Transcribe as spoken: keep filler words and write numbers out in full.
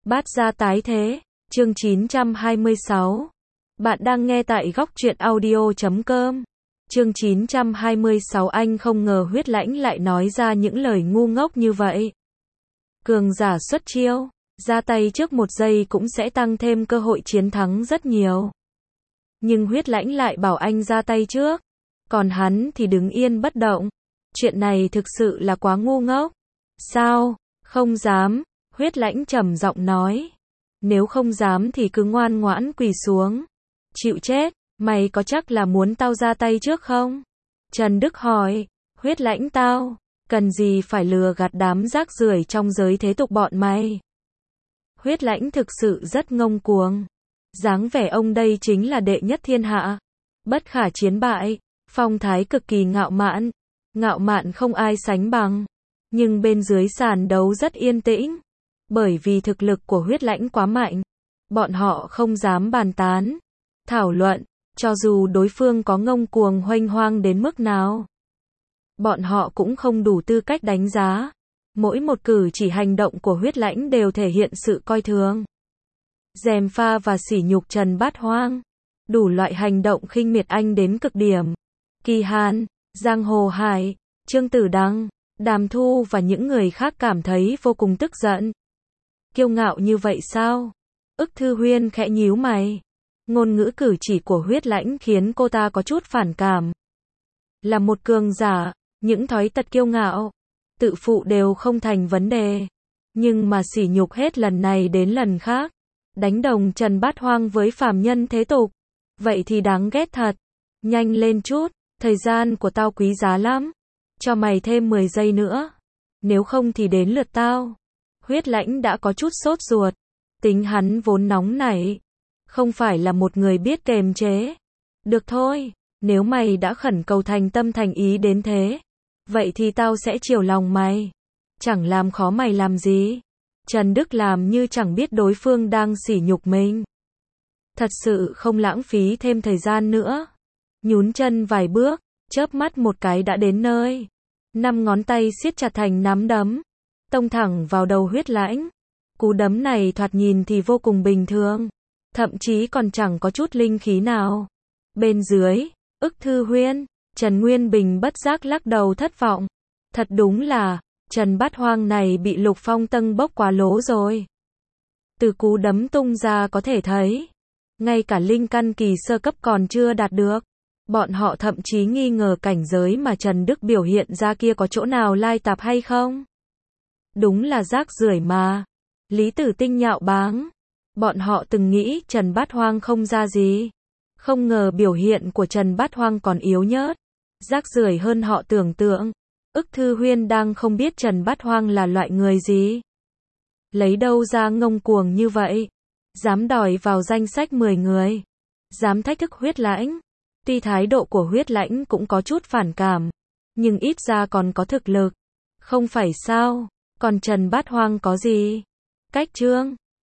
Bát gia tái thế, chương chín trăm hai mươi sáu. Bạn đang nghe tại góc truyện audio chấm com. Chương chín trăm hai mươi sáu. Anh không ngờ Huyết Lãnh lại nói ra những lời ngu ngốc như vậy. Cường giả xuất chiêu, ra tay trước một giây cũng sẽ tăng thêm cơ hội chiến thắng rất nhiều. Nhưng Huyết Lãnh lại bảo anh ra tay trước, còn hắn thì đứng yên bất động. Chuyện này thực sự là quá ngu ngốc. Sao? Không dám. Huyết Lãnh trầm giọng nói. Nếu không dám thì cứ ngoan ngoãn quỳ xuống. Chịu chết, mày có chắc là muốn tao ra tay trước không? Trần Đức hỏi. Huyết Lãnh tao, cần gì phải lừa gạt đám rác rưởi trong giới thế tục bọn mày? Huyết Lãnh thực sự rất ngông cuồng. Dáng vẻ ông đây chính là đệ nhất thiên hạ. Bất khả chiến bại, phong thái cực kỳ ngạo mạn. Ngạo mạn không ai sánh bằng. Nhưng bên dưới sàn đấu rất yên tĩnh. Bởi vì thực lực của Huyết Lãnh quá mạnh, bọn họ không dám bàn tán, thảo luận, cho dù đối phương có ngông cuồng huênh hoang đến mức nào. Bọn họ cũng không đủ tư cách đánh giá. Mỗi một cử chỉ hành động của Huyết Lãnh đều thể hiện sự coi thường, gièm pha và sỉ nhục Trần Bát Hoang. Đủ loại hành động khinh miệt anh đến cực điểm. Kỳ Hàn, Giang Hồ Hải, Trương Tử Đăng, Đàm Thu và những người khác cảm thấy vô cùng tức giận. Kiêu ngạo như vậy sao? Ức Thư Huyên khẽ nhíu mày. Ngôn ngữ cử chỉ của Huyết Lãnh khiến cô ta có chút phản cảm. Là một cường giả, những thói tật kiêu ngạo, tự phụ đều không thành vấn đề. Nhưng mà sỉ nhục hết lần này đến lần khác. Đánh đồng Trần Bát Hoang với phàm nhân thế tục. Vậy thì đáng ghét thật. Nhanh lên chút, thời gian của tao quý giá lắm. Cho mày thêm mười giây nữa. Nếu không thì đến lượt tao. Huyết Lãnh đã có chút sốt ruột. Tính hắn vốn nóng nảy. Không phải là một người biết kềm chế. Được thôi, nếu mày đã khẩn cầu thành tâm thành ý đến thế, vậy thì tao sẽ chiều lòng mày. Chẳng làm khó mày làm gì. Trần Đức làm như chẳng biết đối phương đang sỉ nhục mình. Thật sự không lãng phí thêm thời gian nữa. Nhún chân vài bước, chớp mắt một cái đã đến nơi. Năm ngón tay siết chặt thành nắm đấm, tông thẳng vào đầu Huyết Lãnh. Cú đấm này thoạt nhìn thì vô cùng bình thường, thậm chí còn chẳng có chút linh khí nào. Bên dưới, Ức Thư Huyên, Trần Nguyên Bình bất giác lắc đầu thất vọng. Thật đúng là, Trần Bát Hoang này bị Lục Phong tâng bốc quá lố rồi. Từ cú đấm tung ra có thể thấy, ngay cả linh căn kỳ sơ cấp còn chưa đạt được. Bọn họ thậm chí nghi ngờ cảnh giới mà Trần Đức biểu hiện ra kia có chỗ nào lai tạp hay không. Đúng là rác rưởi mà. Lý Tử Tinh nhạo báng. Bọn họ từng nghĩ Trần Bát Hoang không ra gì. Không ngờ biểu hiện của Trần Bát Hoang còn yếu nhớt. Rác rưởi hơn họ tưởng tượng. Ức Thư Huyên đang không biết Trần Bát Hoang là loại người gì. Lấy đâu ra ngông cuồng như vậy. Dám đòi vào danh sách mười người. Dám thách thức Huyết Lãnh. Tuy thái độ của Huyết Lãnh cũng có chút phản cảm, nhưng ít ra còn có thực lực. Không phải sao, còn Trần Bát Hoang có gì? Cách trương,